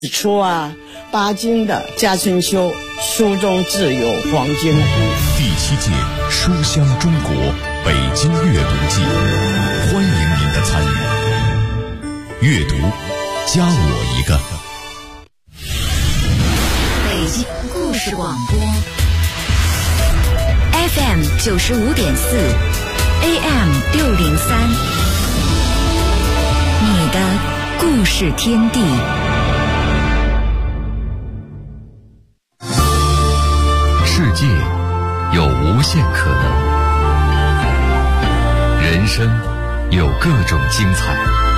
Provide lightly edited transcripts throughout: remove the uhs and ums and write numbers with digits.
出啊，巴金的《家春秋》，书中自有黄金屋。 第7届书香中国北京阅读季，欢迎您的参与。阅读，加我一个。 北京故事广播 FM 95.4 AM 603，你的故事天地。 世界有无限可能，人生有各种精彩，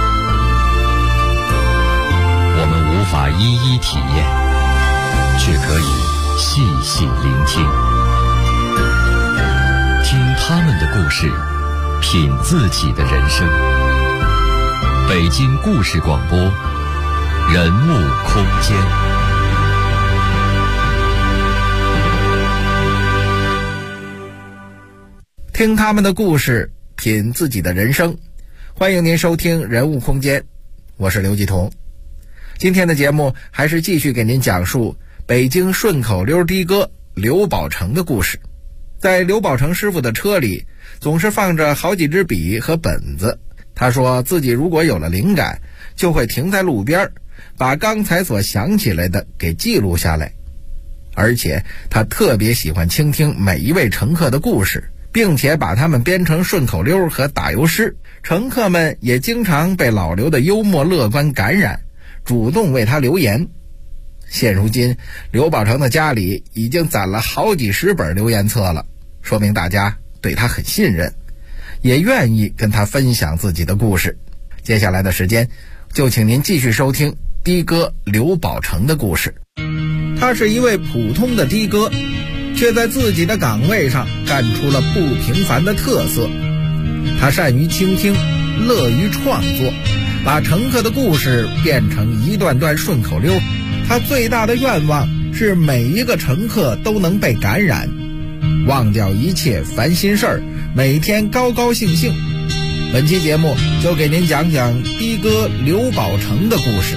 我们无法一一体验，却可以细细聆听，听他们的故事，品自己的人生。北京故事广播，人物空间。 听他们的故事，品自己的人生。欢迎您收听人物空间，我是刘继彤。今天的节目还是继续给您讲述北京顺口溜的哥刘宝成的故事。在刘宝成师傅的车里总是放着好几支笔和本子，他说自己如果有了灵感，就会停在路边，把刚才所想起来的给记录下来。而且他特别喜欢倾听每一位乘客的故事，并且把他们编成顺口溜和打油诗。乘客们也经常被老刘的幽默乐观感染，主动为他留言。现如今刘宝成的家里已经攒了好几十本留言册了，说明大家对他很信任，也愿意跟他分享自己的故事。接下来的时间就请您继续收听的哥刘宝成的故事。他是一位普通的的哥，却在自己的岗位上干出了不平凡的特色。他善于倾听，乐于创作，把乘客的故事变成一段段顺口溜。他最大的愿望是每一个乘客都能被感染，忘掉一切烦心事儿，每天高高兴兴。本期节目就给您讲讲的哥刘宝成的故事。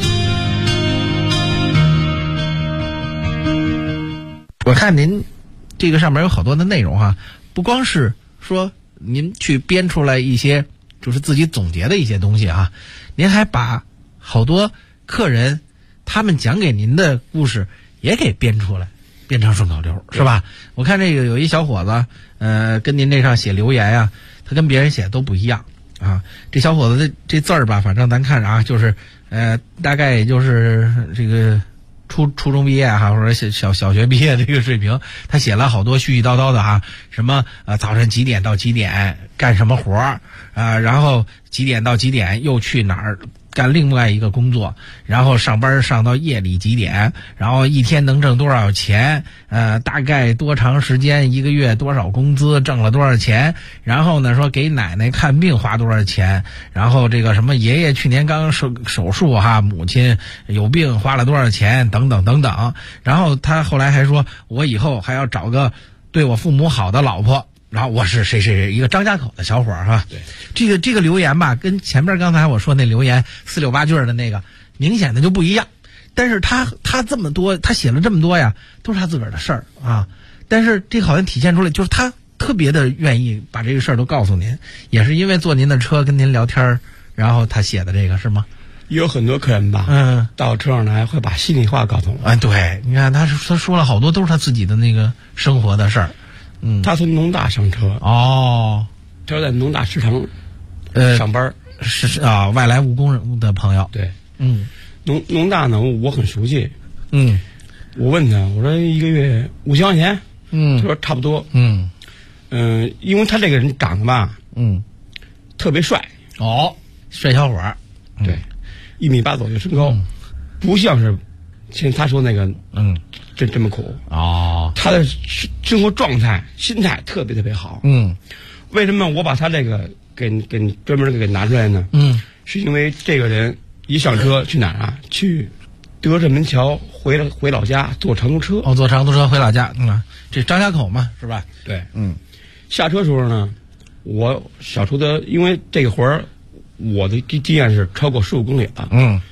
我看您这个上面有好多的内容哈，不光是说您去编出来一些就是自己总结的一些东西啊，您还把好多客人他们讲给您的故事也给编出来，编成顺口溜，是吧？我看这个有一小伙子，跟您这上写留言啊，他跟别人写都不一样啊。这小伙子这字儿吧，反正咱看着啊，就是大概也就是这个初中毕业哈，或者小学毕业这个水平，他写了好多絮絮叨叨的哈，什么早晨几点到几点干什么活儿然后几点到几点又去哪儿干另外一个工作，然后上班上到夜里几点，然后一天能挣多少钱，大概多长时间，一个月多少工资，挣了多少钱，然后呢说给奶奶看病花多少钱，然后这个什么爷爷去年刚手术哈，母亲有病花了多少钱，等等等等。然后他后来还说，我以后还要找个对我父母好的老婆。然后我是谁一个张家口的小伙儿哈，对，这个留言吧，跟前面刚才我说那留言四六八句的那个明显的就不一样。但是他这么多，他写了这么多呀，都是他自个儿的事儿啊。但是这好像体现出来，就是他特别的愿意把这个事儿都告诉您，也是因为坐您的车跟您聊天，然后他写的这个是吗？ 有很多客人吧，到车上来会把心里话告诉我。 对，你看他说了好多都是他自己的那个生活的事儿。 他从农大上车他在农大市场上班， 是啊，外来务工的朋友。 对，农大呢我很熟悉。我问他，我说一个月5000块钱，他说差不多。因为他这个人长得吧，特别帅， 帅小伙儿， 对，1.8米左右身高，不像是像他说那个这么苦他的生活状态心态特别特别好。为什么我把他这个给专门给拿出来呢？是因为这个人一上车去哪儿啊？去德胜门桥回老家坐长途车。 坐长途车回老家。这张家口嘛，是吧？ 对。下车时候呢，我小时候的因为这个活儿，我的经验是超过15公里了。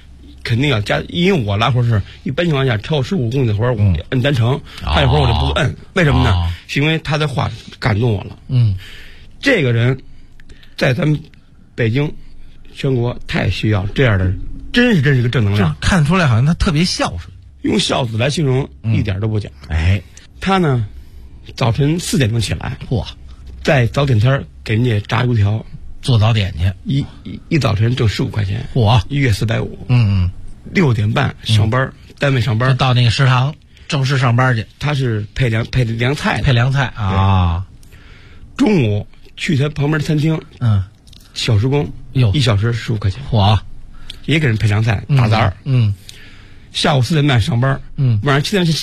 肯定要加，因为我拉活是一般情况下超15公里的活我摁单程，他这活我就不摁，为什么呢？是因为他的话感动我了。这个人在咱们北京全国太需要这样的，真是个正能量， 看出来好像他特别孝顺， 用孝子来形容一点都不假。他呢早晨4点钟起来，在早点摊给人家炸油条做早点去， 一早晨挣15块钱，1月450。6点半上班，单位上班， 到那个食堂正式上班去。 他是配凉菜， 配凉菜啊。 中午去他旁边的餐厅，小时工，1小时15块钱，也给人配凉菜，打杂。下午4点半上班，晚上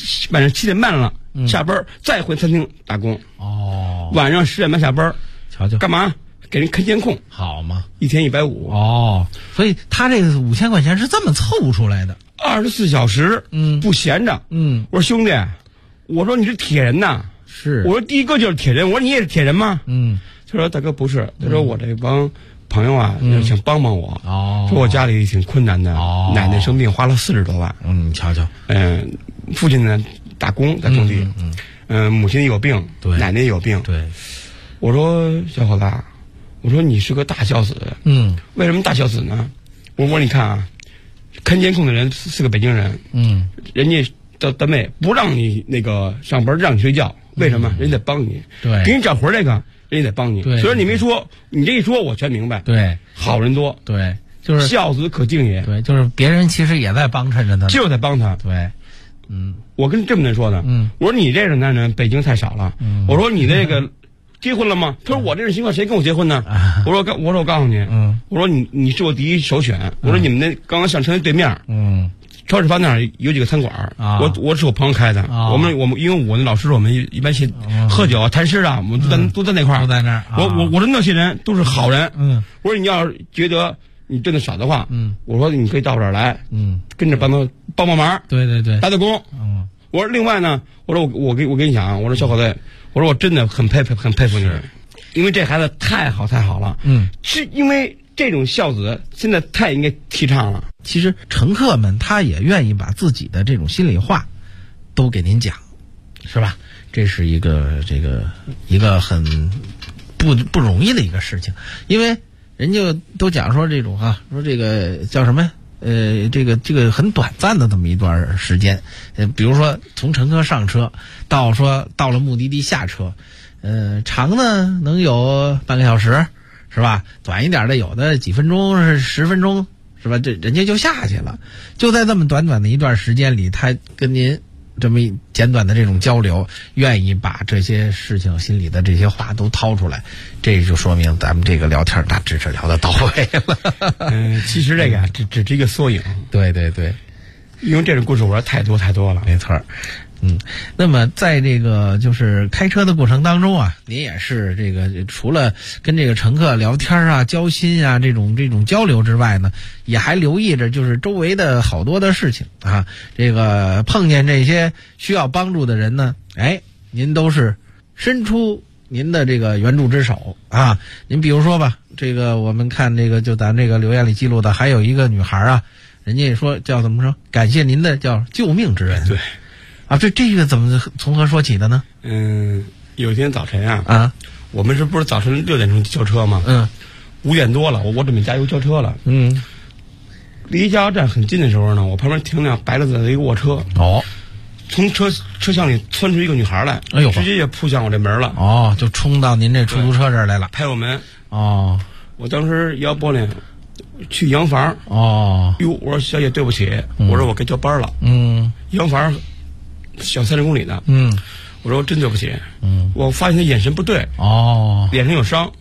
7点半了下班，再回餐厅打工。晚上10点半下班， 瞧瞧干嘛？给人看监控， 好嘛 ，1天150。 所以他这个5000块钱是这么凑出来的 ，24小时，不闲着。我说兄弟，我说你是铁人呐， 是， 我说第一个就是铁人，我说你也是铁人吗？他说大哥不是，他说我这帮朋友啊，想帮帮我，说我家里挺困难的，奶奶生病花了40多万， 你瞧瞧， 父亲呢打工在种地，母亲有病，奶奶也有病，我说小伙子，我说你是个大孝子，为什么大孝子呢？我说你看啊，看监控的人是个北京人，人家到单位不让你那个上班，让你睡觉，为什么？人家得帮你，给你找活这个，人家得帮你。虽然你没说，你这一说我全明白。好人多， 就是孝子可敬也。 就是别人其实也在帮衬着他， 就在帮他。我跟这么人说的，我说你这种男人北京太少了，我说你这个。结婚了吗？他说我这种情况谁跟我结婚呢？我说我告诉你，我说你是我第一首选。我说你们那刚刚上车对面，超市房那儿有几个餐馆，我是我朋友开的。我们因为我那老师我们一般去喝酒啊、谈诗啊，我们都在那块儿。 都在那儿。 我说那些人都是好人。我说你要是觉得你挣的少的话，我说你可以到我这儿来，跟着帮忙。打打工。我说另外呢，我说我跟你讲啊，我说小伙子。我说我真的很佩服你，因为这孩子太好了。是因为这种孝子现在太应该提倡了。 其实乘客们他也愿意把自己的这种心里话都给您讲，是吧？这是一个很不容易的一个事情，因为人家都讲说这种说这个叫什么？这个很短暂的这么一段时间，比如说从乘客上车到了目的地下车，长呢能有半个小时，是吧？短一点的有的几分钟10分钟，是吧？这人家就下去了，就在这么短的一段时间里，他跟您这么简短的这种交流，愿意把这些事情心里的这些话都掏出来，这就说明咱们这个聊天大致是聊得到位了。 其实这个只是一个缩影。 对， 因为这种故事我说太多了。 没错。那么在这个就是开车的过程当中啊，您也是这个除了跟这个乘客聊天啊、交心啊这种交流之外呢，也还留意着就是周围的好多的事情啊。这个碰见这些需要帮助的人呢，您都是伸出您的这个援助之手啊。您比如说吧，这个我们看这个就咱这个留言里记录的，还有一个女孩啊，人家也说叫怎么说？感谢您的叫救命之恩。这个怎么从何说起的呢？ 有一天早晨啊，我们不是早晨6点钟交车吗？5点多了，我准备加油交车了。离加油站很近的时候呢，我旁边停辆白色的一个卧车。从车厢里窜出一个女孩来，直接就扑向我这门了。 就冲到您这出租车这儿来了， 拍我门。我当时摇玻璃去洋房。我说小姐对不起，我说我该交班了。洋房。小30公里的，我说真对不起，我发现他眼神不对，脸上有伤，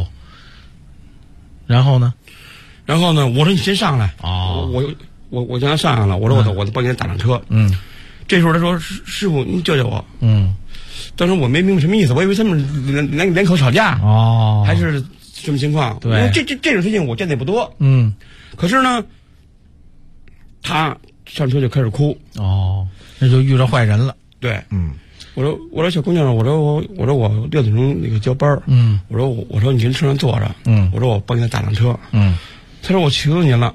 然后呢，我说你先上来，我叫他上来了，我说我帮你打辆车，这时候他说师傅你救救我，当时我没明白什么意思，我以为他们两口吵架，还是什么情况？因为这种事情我见的也不多，可是呢，他上车就开始哭， 那就遇着坏人了。 对，我说小姑娘，我说我6点钟那个交班，我说你跟车上坐着，我说我帮你打辆车，他说我求求您了，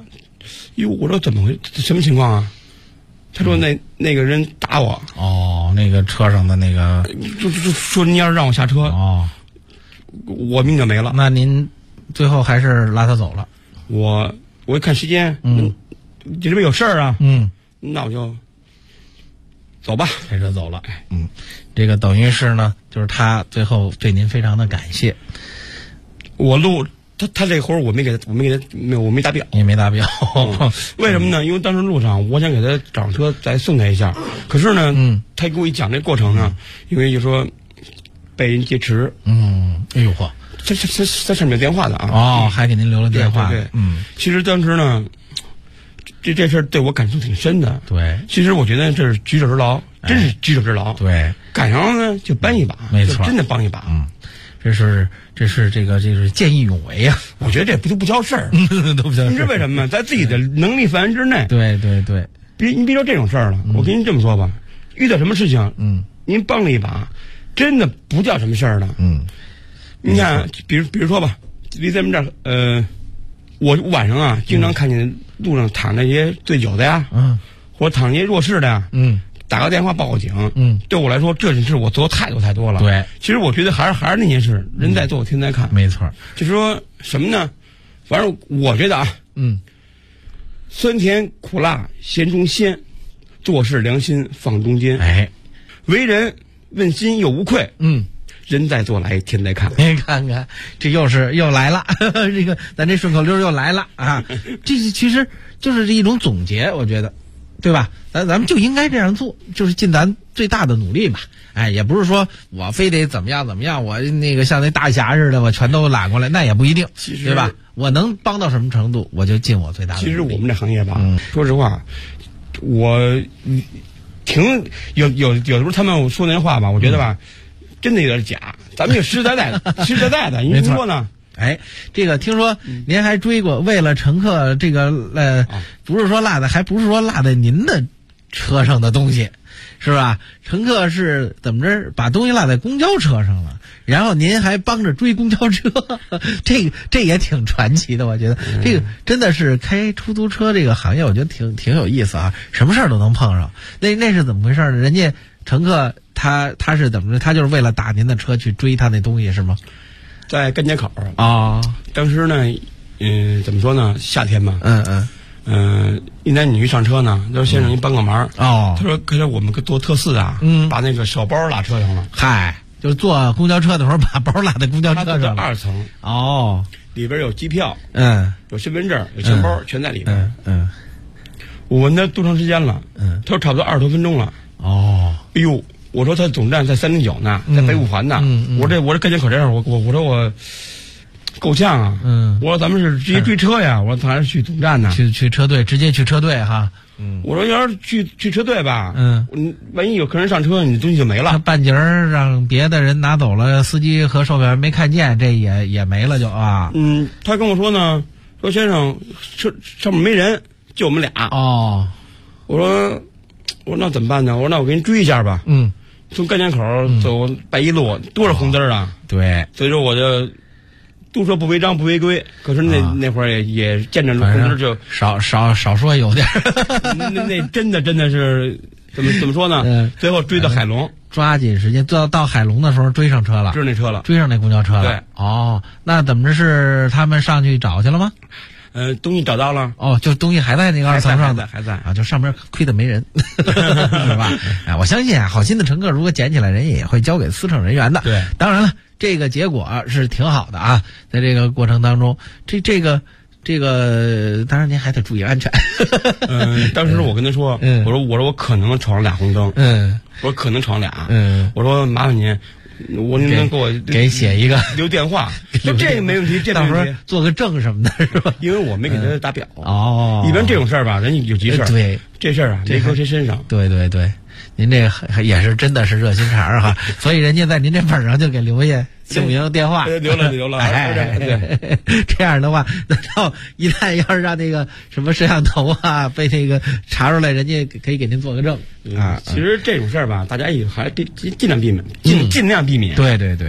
哟，我说怎么回什么情况啊？他说那个人打我。 哦，那个车上的那个， 就说你要是让我下车， 哦， 我命就没了。 那您最后还是拉他走了？ 我一看时间，这边有事儿啊，那我就走吧， 开车走了。这个等于是呢，就是他最后对您非常的感谢。 我他这活儿我没打表， 你没打表， 为什么呢？因为当时路上我想给他找车再送他一下，可是呢，他给我一讲这过程呢，因为就说被人劫持， 哎呦嚯， 这上面有电话的啊， 还给您留了电话， 对，其实当时呢，这事儿对我感触挺深的， 对， 其实我觉得这是举手之劳，真是举手之劳， 对， 赶上了呢就帮一把， 没错， 真的帮一把， 这是这个见义勇为啊！ 我觉得这不叫事儿， 都不叫事儿。 你知道为什么吗？在自己的能力范围之内。 对。 你别说这种事儿了，我跟您这么说吧，遇到什么事情，您帮了一把，真的不叫什么事儿了。你看，比如说吧，离咱们这儿，我晚上啊，经常看见路上躺那些醉酒的呀，或者躺那些弱势的呀，打个电话报个警，对我来说这件事我做的太多了。对，其实我觉得还是那件事，人在做天在看。 没错， 就是说什么呢？反正我觉得啊，酸甜苦辣咸中鲜，做事良心放中间。哎，为人问心有无愧。人在做来天在看。 你看看，这又来了，这个咱这顺口溜又来了啊！这其实就是一种总结，我觉得。对吧？咱们就应该这样做，就是尽咱最大的努力吧。哎，也不是说我非得怎么样，我那个像那大侠似的，我全都揽过来，那也不一定，对吧？我能帮到什么程度，我就尽我最大的努力。 其实我们这行业吧，说实话，我挺有的时候他们说那话吧，我觉得吧，真的有点假。咱们就实实在在的，你说呢？ 哎，这个听说您还追过，为了乘客这个不是说落的，还不是说落在您的车上的东西，是吧？乘客是怎么着把东西落在公交车上了，然后您还帮着追公交车，这也挺传奇的，我觉得这个真的是开出租车这个行业，我觉得挺有意思啊，什么事儿都能碰上。那是怎么回事呢？人家乘客他是怎么着？他就是为了打您的车去追他那东西是吗？ 在甘家口啊，当时呢，怎么说呢？夏天嘛，一男女上车呢，他说先生您帮个忙他说可是我们做特四啊，把那个小包拉车上了。 嗨，就是坐公交车的时候把包拉在公交车上了。 2层里边有机票，有身份证，有钱包，全在里边。我问他多长时间了？他说差不多20多分钟了。哎呦！我说他总站在309呢，在北五环呢。我这甘家口这样，我说我够呛啊。我说咱们是直接追车呀。我说咱还是去总站呢。 去车队，直接去车队哈。 我说要是去车队吧，万一有客人上车，你东西就没了。 他半截儿让别的人拿走了，司机和售票员没看见，这也没了就啊。 他跟我说呢，说先生车上面没人，就我们俩。我说那怎么办呢？我说那我给你追一下吧。从甘家口走白一路，多少红灯啊！ 对， 所以说我就都说不违章不违规，可是那会儿也见着红灯就少说有点那真的是怎么说呢？最后追到海龙， 抓紧时间到海龙的时候追上车了， 追上那车了， 追上那公交车了。 对， 那怎么着是他们上去找去了吗？ 东西找到了。 就东西还在那个2层上的， 还在啊，就上边亏得没人，是吧？我相信好心的乘客如果捡起来，人也会交给司乘人员的。 对， 当然了，这个结果是挺好的啊，在这个过程当中，这个，当然您还得注意安全。 当时我跟他说，我说我可能闯了2红灯，我说可能闯俩，我说麻烦您。您能给我写一个留电话？说这个没问题，这到时候做个证什么的，是吧？ 因为我没给他打表。一般这种事儿吧，人家有急事儿。 对， 这事儿啊，没搁谁身上。 对，您这也是真的是热心肠哈，所以人家在您这本上就给留下姓名电话， 留了。 对，这样的话，等到一旦要是让那个什么摄像头啊被那个查出来，人家可以给您做个证啊。 其实这种事儿吧，大家也还尽量避免，尽量避免。 对，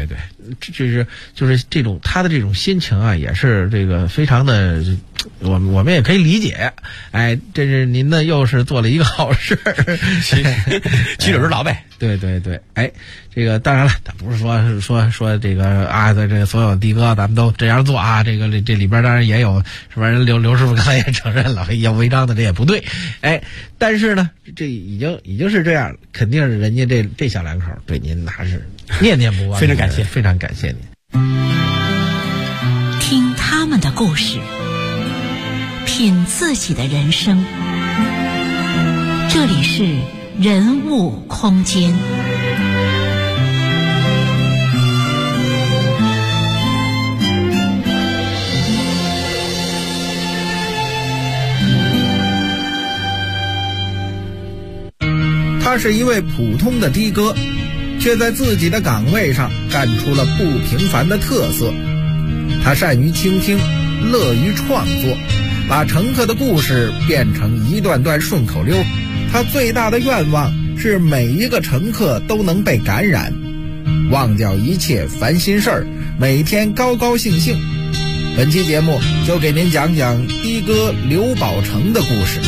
就是这种他的这种心情啊，也是这个非常的，我们也可以理解。哎，这是您呢又是做了一个好事， 举手之劳呗。 对对对，哎，这个当然了，咱不是说这个啊，在这所有的哥咱们都这样做啊，这里边当然也有是吧？刘师傅刚才也承认了，要违章的这也不对，哎，但是呢，这已经是这样，肯定是人家这小两口对您那是念念不忘， 非常感谢， 非常感谢您。 听他们的故事，品自己的人生。这里是人物空间。 他是一位普通的的哥，却在自己的岗位上干出了不平凡的特色。他善于倾听，乐于创作，把乘客的故事变成一段段顺口溜。他最大的愿望是每一个乘客都能被感染，忘掉一切烦心事儿，每天高高兴兴。本期节目就给您讲讲的哥刘宝成的故事。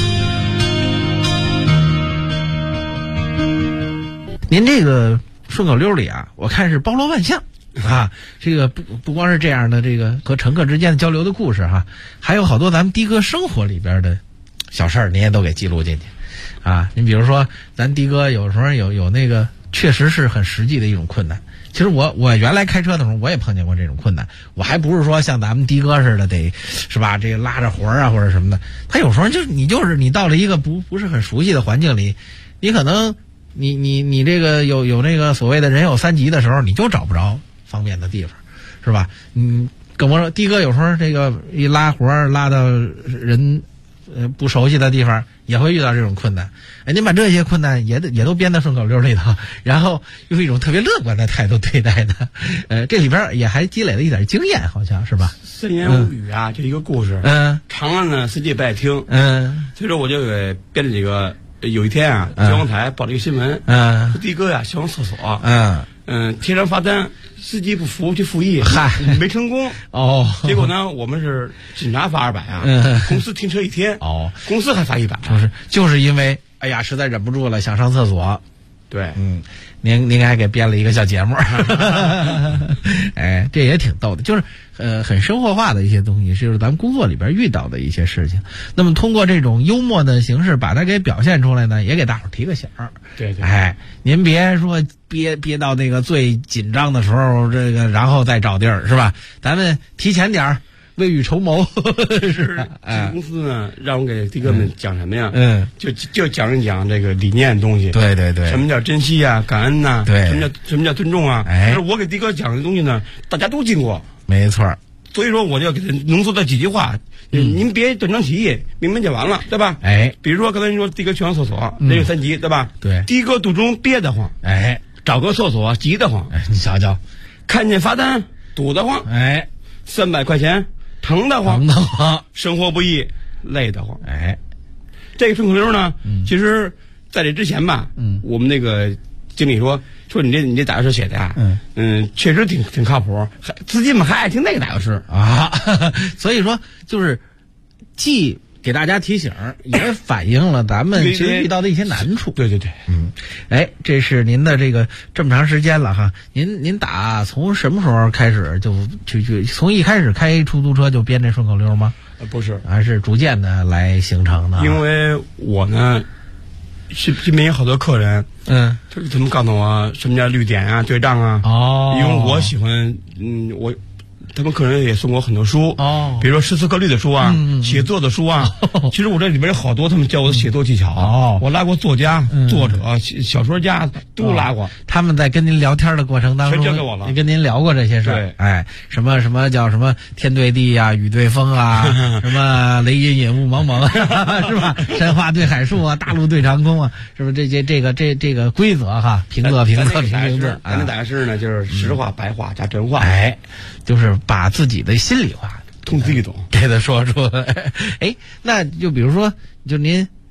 您这个顺口溜里啊，我看是包罗万象啊，这个不光是这样的这个和乘客之间的交流的故事哈，还有好多咱们的哥生活里边的小事儿，您也都给记录进去啊。您比如说，咱的哥有时候有那个确实是很实际的一种困难。其实我原来开车的时候，我也碰见过这种困难。我还不是说像咱们的哥似的得是吧，这个拉着活啊或者什么的。他有时候就是你到了一个不是很熟悉的环境里，你可能你这个有那个所谓的人有三急的时候，你就找不着方便的地方，是吧？跟我说的哥有时候这个一拉活拉到人不熟悉的地方，也会遇到这种困难。哎，您把这些困难也都编到顺口溜里头，然后用一种特别乐观的态度对待的。这里边也还积累了一点经验，好像是吧？ 三言五语啊，这一个故事。长了呢，司机不爱听。所以说我就给编了几个。有一天啊，交通台报了一个新闻，说的哥呀想上厕所，贴上罚单，司机不服去复议，没成功。结果呢，我们是警察罚200啊，公司停车1天，公司还罚100， 就是因为哎呀实在忍不住了想上厕所。 对， 您还给编了一个小节目，哎，这也挺逗的，就是很生活化的一些东西，就是咱们工作里边遇到的一些事情。那么通过这种幽默的形式把它给表现出来呢，也给大伙提个醒。 对， 哎，您别说憋到那个最紧张的时候，这个然后再找地儿是吧？咱们提前点儿。未雨绸缪是这公司呢，让我给的哥们讲什么呀？就讲这个理念的东西。 对对对， 什么叫珍惜啊，感恩呐？ 对， 什么叫尊重啊？ 哎， 我给的哥讲的东西呢，大家都经过。 没错。 所以说，我就要给他浓缩到几句话。您别断章取义，明白就完了，对吧？ 哎， 比如说刚才您说的哥去上厕所，人有3急，对吧？ 对， 的哥肚中憋得慌， 哎， 找个厕所急得慌。 哎，你瞧瞧， 看见罚单堵得慌， 哎 ，300块钱。疼得慌，生活不易，累得慌。 哎， 这个顺口溜呢，其实在这之前吧，我们那个经理说你这打油诗写的呀，确实挺靠谱，司机们还爱听那个打油诗啊，所以说就是既给大家提醒，也反映了咱们其实遇到的一些难处。 对， 哎，这是您的这个这么长时间了哈，您打从什么时候开始就从一开始开出租车就编这顺口溜吗？ 不是， 还是逐渐的来形成的？ 因为我呢，身边有好多客人，他们告诉我什么叫绿点啊、对账啊。因为我喜欢，他们客人也送我很多书，比如说诗词歌律的书啊，写作的书啊。其实我这里边有好多他们教我的写作技巧。我拉过作家、作者、小说家都拉过。 他们在跟您聊天的过程当中， 全交给我了， 跟您聊过这些事儿。 对， 哎，什么叫什么天对地啊，雨对风啊，什么雷隐隐雾蒙蒙，是吧？山花对海树啊，大陆对长空啊，是不是这个规则哈？平仄。 咱们打诗呢，就是实话、白话加真话。 哎，就是把自己的心里话通自己懂， 给他说出来。哎，那就比如说，就您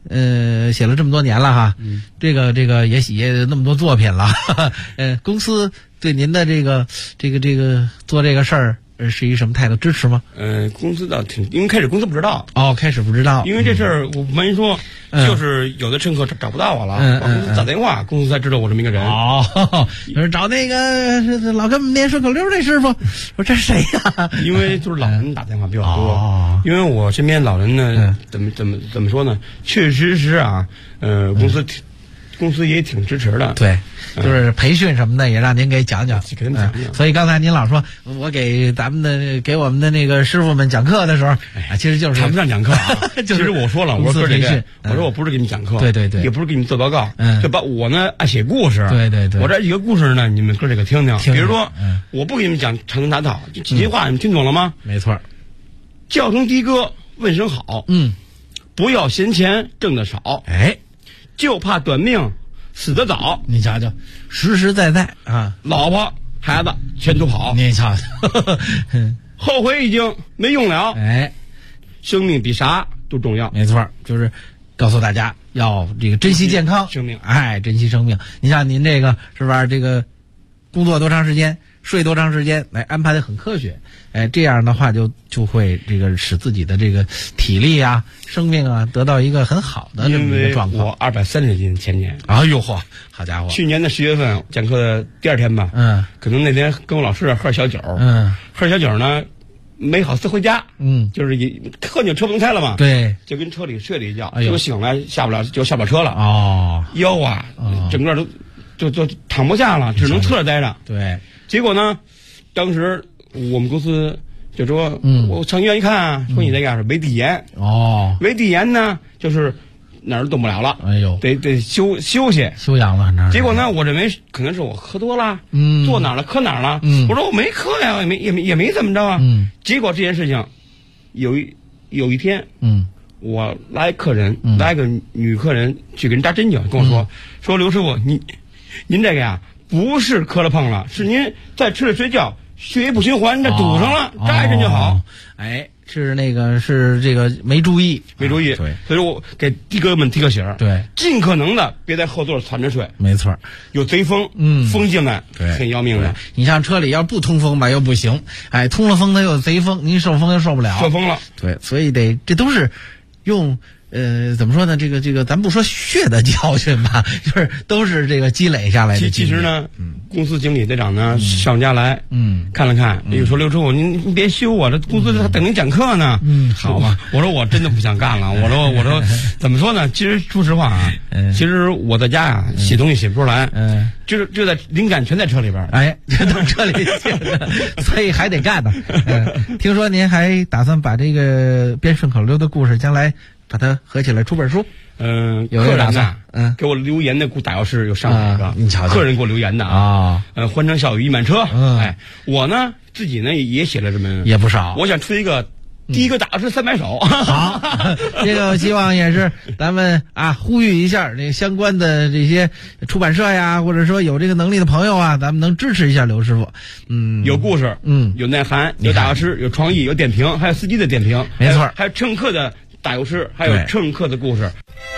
写了这么多年了哈，这个也那么多作品了，公司对您的这个做这个事儿是一什么态度？支持吗？ 公司倒因为开始公司不知道。 开始不知道。 因为这事儿我跟您说，就是有的乘客找不到我了，公司打电话，公司才知道我这么一个人。 就是找那个老跟我们念顺口溜那师傅，说这是谁呀？ 因为就是老人打电话比较多，因为我身边老人呢，怎么说呢？确实啊，公司也挺支持的。 对，就是培训什么的也让您给讲讲， 给他们讲讲。 所以刚才您老说我给我们的那个师傅们讲课的时候，其实就是谈不上讲课啊。其实我说了，我说这个，我说我不是给你们讲课， 对， 也不是给你们做报告，就把我呢爱写故事， 对， 我这几个故事呢，你们哥这个听听。比如说，我不给你们讲长谈大道，就几句话，你们听懂了吗？ 没错。 叫声的哥，问声好，不要嫌钱挣得少，就怕短命死得早。 你瞧瞧，实实在在啊， 老婆孩子全都跑。 你瞧瞧， 后悔已经没用了。生命比啥都重要。 没错，就是告诉大家要这个珍惜健康生命， 珍惜生命。你像您这个是吧？这个工作多长时间，睡多长时间，来安排的很科学。这样的话就会这个使自己的这个体力啊、生命啊得到一个很好的这么一个状况。 我230斤前年。 哎呦嚯，好家伙！ 去年的10月份讲课的第2天吧，可能那天跟我老师喝小酒，喝小酒呢，没好回家，就是喝酒车不能开了嘛， 对， 就跟车里睡了一觉，结果醒来下不了车了，腰啊，整个都躺不下了，只能侧着待着。 对， 结果呢，当时我们公司就说，我上医院一看啊，说你这个是胃底炎。胃底炎呢，就是哪儿都动不了了，得休息休养了。 结果呢，我认为可能是我喝多了，坐哪儿了磕哪儿了。我说我没磕呀，也没怎么着啊。结果这件事情，有一天，我来客人，来个女客人去给人扎针灸，跟我说刘师傅，您这个呀不是磕了碰了，是您在吃了睡觉，血液不循环，这堵上了，扎一针就好。 是这个没注意。 对，所以我给的哥们提个醒儿， 对， 尽可能的别在后座窜着睡。 没错， 有贼风，风进来，很要命的。 你像车里要不通风吧又不行，通了风它又有贼风，您受风又受不了。 受风了， 对，所以这都是用。怎么说呢？这个咱不说血的教训吧，就是都是这个积累下来的。 其实呢，公司经理队长呢上家来，看了看，又说刘师傅，您别休我，这公司等您讲课呢。 好吧。 我说我真的不想干了。我说怎么说呢？其实说实话啊，其实我在家呀写东西写不出来，就在灵感全在车里边。 就到车里写的，所以还得干呢。听说您还打算把这个编顺口溜的故事将来把它合起来出本书。 有客人呐，给我留言的打药师有上海个， 你瞧瞧， 客人给我留言的啊，欢声笑语溢满车。我呢自己呢也写了这么也不少， 我想出一个第一个打药师300首。 好，这个希望也是咱们呼吁一下这相关的这些出版社呀，或者说有这个能力的朋友啊，咱们能支持一下刘师傅。 有故事，有内涵，有打药师，有创意，有点评，还有司机的点评， 没错， 还有乘客的打油诗，还有乘客的故事。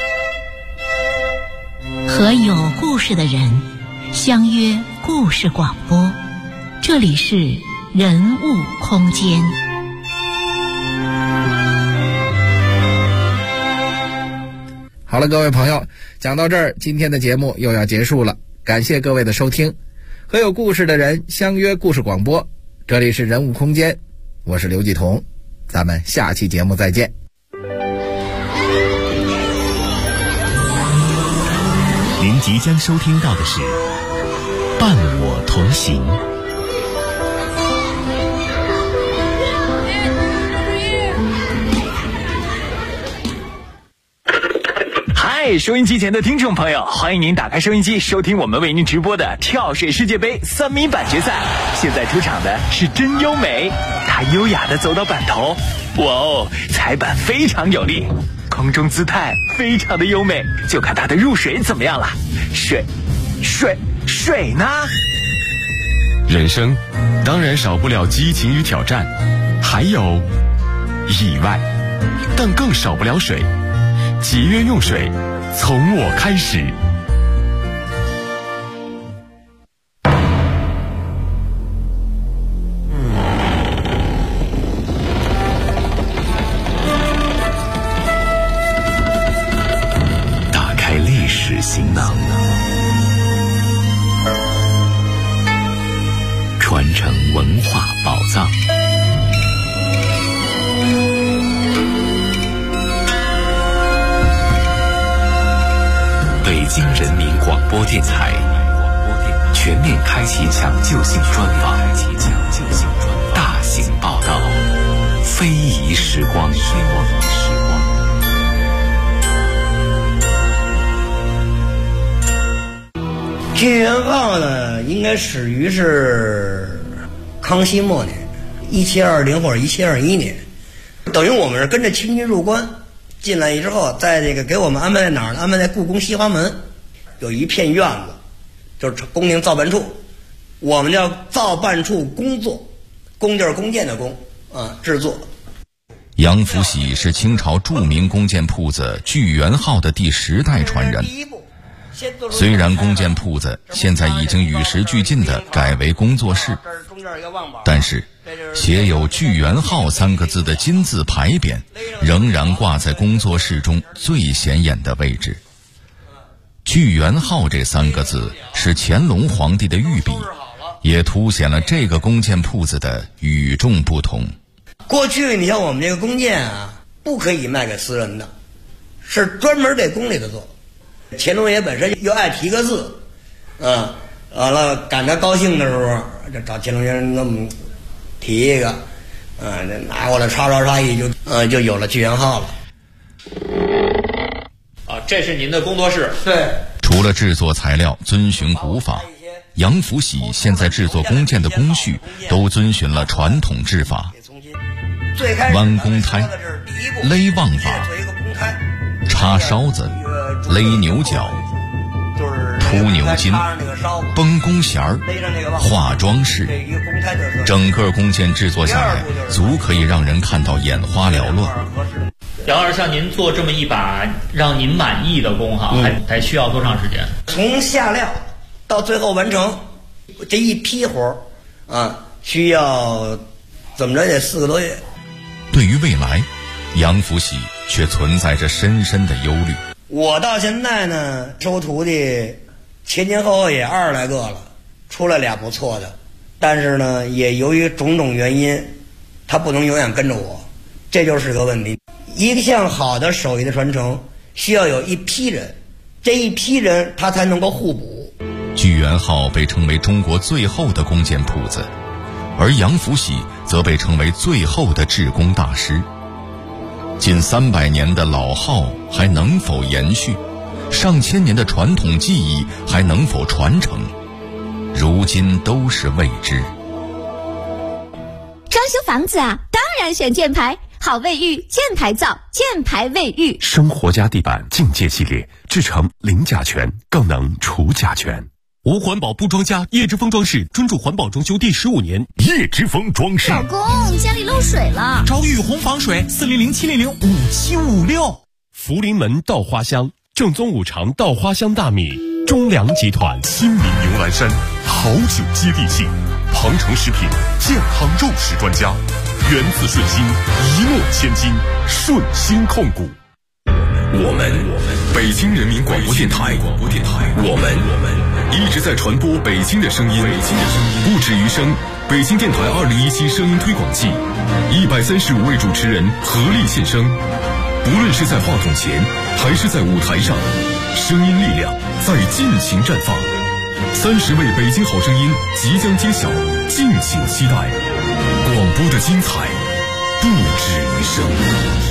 和有故事的人相约故事广播，这里是人物空间。 好了，各位朋友，讲到这儿，今天的节目又要结束了，感谢各位的收听。和有故事的人相约故事广播，这里是人物空间，我是刘继彤，咱们下期节目再见。 您即将收听到的是《伴我同行》。 嗨，收音机前的听众朋友，欢迎您打开收音机，收听我们为您直播的跳水世界杯3米板决赛。现在出场的是真优美，她优雅地走到板头，哇哦，踩板非常有力，空中姿态非常的优美，就看她的入水怎么样了。水呢？ 人生当然少不了激情与挑战，还有意外，但更少不了水。 节约用水，从我开始。打开历史行囊，传承文化宝藏。北京人民广播电台全面开启抢救性专访，大型报道，非遗时光。 剧元号呢，应该始于是康熙末年，1720或者1721年，等于我们是跟着清军入关。进来之后，在这个给我们安排在哪儿呢？安排在故宫西华门，有一片院子，就是宫廷造办处，我们叫造办处工作，工就是弓箭的弓啊，制作。 杨福喜是清朝著名弓箭铺子聚元号的第10代传人。虽然弓箭铺子现在已经与时俱进地改为工作室，但是写有聚元号3个字的金字牌匾仍然挂在工作室中最显眼的位置。聚元号这3个字是乾隆皇帝的御笔，也凸显了这个弓箭铺子的与众不同。 过去你像我们这个弓箭啊，不可以卖给私人的，是专门给宫里的做。乾隆爷本身又爱提个字，完了赶他高兴的时候，就找乾隆爷那么提一个，拿过来刷一就有了聚元号了。 这是您的工作室。 对。 除了制作材料遵循古法，杨福喜现在制作弓箭的工序都遵循了传统制法，弯弓胎、勒望法、插烧子、勒牛角、铺牛筋、绷弓弦儿、画装饰，整个弓箭制作下来，足可以让人看到眼花缭乱。 杨老师，像您做这么一把让您满意的弓哈，还需要多长时间？ 从下料到最后完成这一批活需要怎么着也4个多月。 对于未来，杨福喜却存在着深深的忧虑。 我到现在呢，收徒弟前后也20来个了，出来俩不错的，但是呢，也由于种种原因，他不能永远跟着我，这就是个问题。一项好的手艺的传承，需要有一批人，这一批人他才能够互补。 聚元号被称为中国最后的弓箭铺子，而杨福喜则被称为最后的制弓大师。近300年的老号还能否延续？上千年的传统技艺还能否传承？如今都是未知。 装修房子啊，当然选箭牌，好卫浴，箭牌造，箭牌卫浴。 生活家地板境界系列，制成零甲醛，更能除甲醛。 无环保不装家，叶之峰装饰专注环保装修第15年。 叶之峰装饰。 老公，家里漏水了， 找雨虹防水，400-700-5756。福临门稻花香，正宗5常稻花香大米，中粮集团。 亲民牛栏山，好酒接地气。鹏程食品，健康肉食专家。源自顺心，一诺千金，顺心控股。我们北京人民广播电台，我们一直在传播北京的声音，不止于声。北京电台2017声音推广季，135位主持人合力献声，不论是在话筒前还是在舞台上，声音力量在尽情绽放。30位北京好声音即将揭晓，敬请期待。广播的精彩不止于声。